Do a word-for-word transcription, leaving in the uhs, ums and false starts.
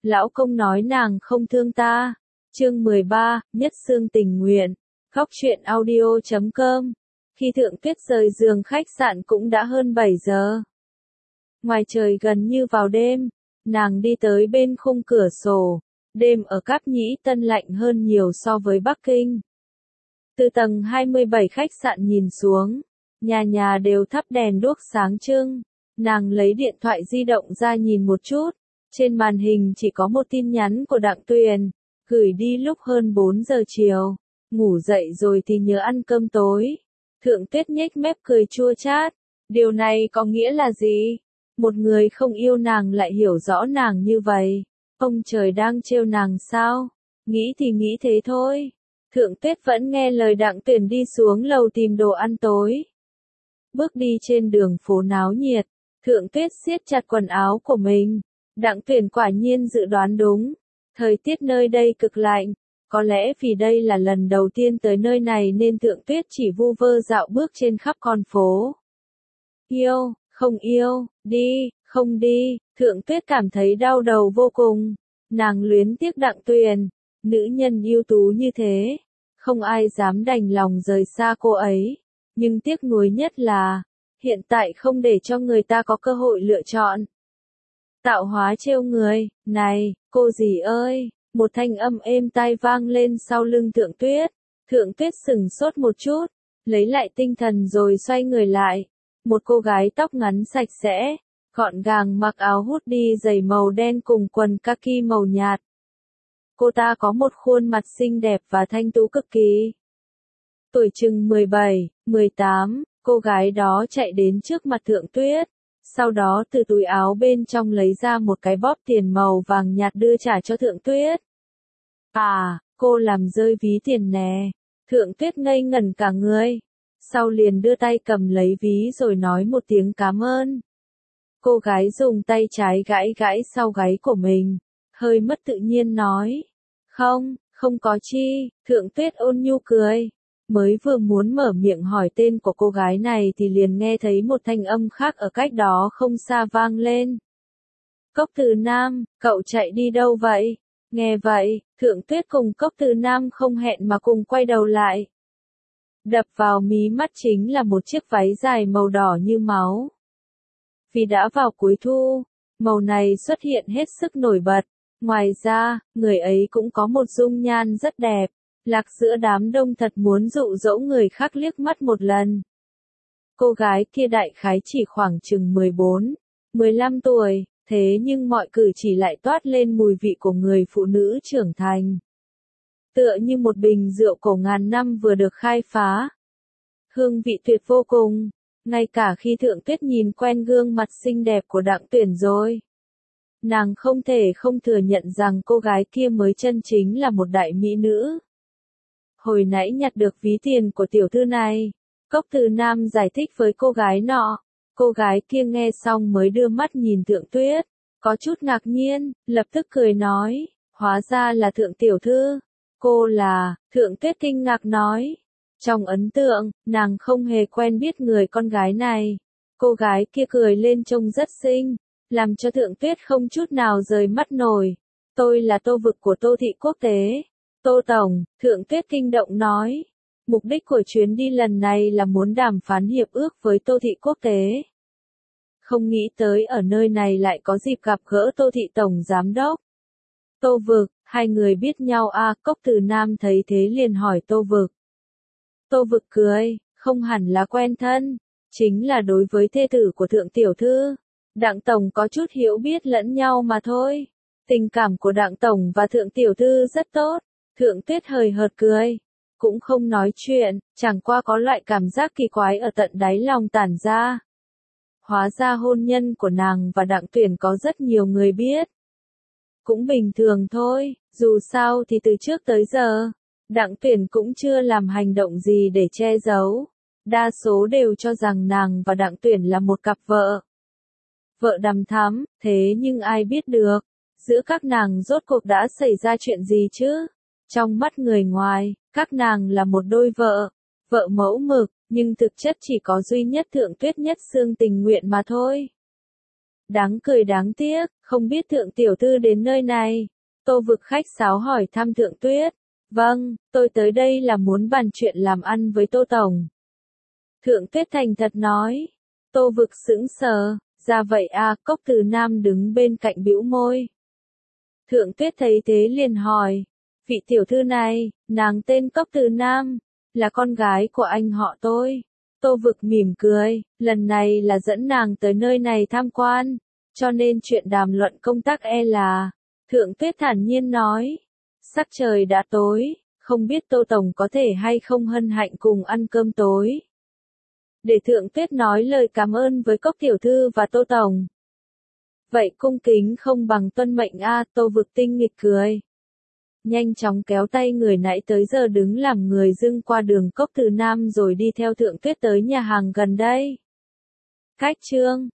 Lão công nói nàng không thương ta. Chương mười ba, Nhất Xương tình nguyện. Góc truyện audio chấm com. Khi Thượng Tuyết rời giường khách sạn cũng đã hơn bảy giờ. Ngoài trời gần như vào đêm, nàng đi tới bên khung cửa sổ. Đêm ở Cáp Nhĩ Tân lạnh hơn nhiều so với Bắc Kinh. Từ tầng hai mươi bảy khách sạn nhìn xuống, nhà nhà đều thắp đèn đuốc sáng trưng. Nàng lấy điện thoại di động ra nhìn một chút. Trên màn hình chỉ có một tin nhắn của Đặng Tuyền, gửi đi lúc hơn bốn giờ chiều. Ngủ dậy rồi thì nhớ ăn cơm tối. Thượng Tuyết nhếch mép cười chua chát. Điều này có nghĩa là gì? Một người không yêu nàng lại hiểu rõ nàng như vậy. Ông trời đang trêu nàng sao? Nghĩ thì nghĩ thế thôi. Thượng Tuyết vẫn nghe lời Đặng Tuyền đi xuống lầu tìm đồ ăn tối. Bước đi trên đường phố náo nhiệt, Thượng Tuyết siết chặt quần áo của mình. Đặng Tuyền quả nhiên dự đoán đúng. Thời tiết nơi đây cực lạnh. Có lẽ vì đây là lần đầu tiên tới nơi này nên Thượng Tuyết chỉ vu vơ dạo bước trên khắp con phố. Yêu, không yêu, đi, không đi, Thượng Tuyết cảm thấy đau đầu vô cùng. Nàng luyến tiếc Đặng Tuyền, nữ nhân ưu tú như thế. Không ai dám đành lòng rời xa cô ấy. Nhưng tiếc nuối nhất là, hiện tại không để cho người ta có cơ hội lựa chọn. Tạo hóa trêu người, này, cô dì ơi, một thanh âm êm tai vang lên sau lưng Thượng Tuyết. Thượng Tuyết sững sốt một chút, lấy lại tinh thần rồi xoay người lại. Một cô gái tóc ngắn sạch sẽ, gọn gàng mặc áo hoodie giày màu đen cùng quần kaki màu nhạt. Cô ta có một khuôn mặt xinh đẹp và thanh tú cực kỳ. Tuổi chừng mười bảy, mười tám, cô gái đó chạy đến trước mặt Thượng Tuyết. Sau đó từ túi áo bên trong lấy ra một cái bóp tiền màu vàng nhạt đưa trả cho Thượng Tuyết. À, cô làm rơi ví tiền nè. Thượng Tuyết ngây ngẩn cả người. Sau liền đưa tay cầm lấy ví rồi nói một tiếng cảm ơn. Cô gái dùng tay trái gãi gãi sau gáy của mình. Hơi mất tự nhiên nói. Không, không có chi. Thượng Tuyết ôn nhu cười. Mới vừa muốn mở miệng hỏi tên của cô gái này thì liền nghe thấy một thanh âm khác ở cách đó không xa vang lên. Cốc Từ Nam, cậu chạy đi đâu vậy? Nghe vậy, Thượng Tuyết cùng Cốc Từ Nam không hẹn mà cùng quay đầu lại. Đập vào mí mắt chính là một chiếc váy dài màu đỏ như máu. Vì đã vào cuối thu, màu này xuất hiện hết sức nổi bật. Ngoài ra, người ấy cũng có một dung nhan rất đẹp. Lạc giữa đám đông thật muốn dụ dỗ người khác liếc mắt một lần. Cô gái kia đại khái chỉ khoảng chừng mười bốn, mười lăm tuổi, thế nhưng mọi cử chỉ lại toát lên mùi vị của người phụ nữ trưởng thành. Tựa như một bình rượu cổ ngàn năm vừa được khai phá. Hương vị tuyệt vô cùng, ngay cả khi Thượng Tuyết nhìn quen gương mặt xinh đẹp của Đặng Tuyền rồi. Nàng không thể không thừa nhận rằng cô gái kia mới chân chính là một đại mỹ nữ. Hồi nãy nhặt được ví tiền của tiểu thư này. Cốc Từ Nam giải thích với cô gái nọ. Cô gái kia nghe xong mới đưa mắt nhìn Thượng Tuyết. Có chút ngạc nhiên, lập tức cười nói. Hóa ra là Thượng tiểu thư. Cô là, Thượng Tuyết kinh ngạc nói. Trong ấn tượng, nàng không hề quen biết người con gái này. Cô gái kia cười lên trông rất xinh. Làm cho Thượng Tuyết không chút nào rời mắt nổi. Tôi là Tô Vực của Tô Thị Quốc tế. Tô Tổng, Thượng Tuyết kinh động nói. Mục đích của chuyến đi lần này là muốn đàm phán hiệp ước với Tô Thị Quốc tế. Không nghĩ tới ở nơi này lại có dịp gặp gỡ Tô Thị Tổng Giám Đốc. Tô Vực, hai người biết nhau à? Cốc Từ Nam thấy thế liền hỏi Tô Vực. Tô Vực cười, không hẳn là quen thân. Chính là đối với thê tử của Thượng Tiểu Thư. Đặng Tổng có chút hiểu biết lẫn nhau mà thôi. Tình cảm của Đặng Tổng và Thượng Tiểu Thư rất tốt. Thượng Tuyết hời hợt cười. Cũng không nói chuyện, chẳng qua có loại cảm giác kỳ quái ở tận đáy lòng tản ra. Hóa ra hôn nhân của nàng và Đặng Tuyền có rất nhiều người biết. Cũng bình thường thôi, dù sao thì từ trước tới giờ, Đặng Tuyền cũng chưa làm hành động gì để che giấu. Đa số đều cho rằng nàng và Đặng Tuyền là một cặp vợ. Vợ đằm thắm, thế nhưng ai biết được, giữa các nàng rốt cuộc đã xảy ra chuyện gì chứ? Trong mắt người ngoài, các nàng là một đôi vợ, vợ mẫu mực, nhưng thực chất chỉ có duy nhất Thượng Tuyết Nhất Xương tình nguyện mà thôi. Đáng cười đáng tiếc, không biết thượng tiểu thư đến nơi này. Tô Vực khách sáo hỏi thăm Thượng Tuyết. Vâng, tôi tới đây là muốn bàn chuyện làm ăn với Tô Tổng. Thượng Tuyết thành thật nói. Tô Vực sững sờ, ra vậy à, Cốc Từ Nam đứng bên cạnh bĩu môi. Thượng Tuyết thấy thế liền hỏi. Vị tiểu thư này, nàng tên Cốc Từ Nam, là con gái của anh họ tôi. Tô Vực mỉm cười, lần này là dẫn nàng tới nơi này tham quan, cho nên chuyện đàm luận công tác e là. Thượng Tuyết thản nhiên nói. Sắc trời đã tối, không biết Tô Tổng có thể hay không hân hạnh cùng ăn cơm tối. Để Thượng Tuyết nói lời cảm ơn với Cốc tiểu thư và Tô Tổng. Vậy cung kính không bằng tuân mệnh a, Tô Vực tinh nghịch cười. Nhanh chóng kéo tay người nãy tới giờ đứng làm người dưng qua đường Cốc Từ Nam rồi đi theo Thượng Tuyết tới nhà hàng gần đây. Khách trương,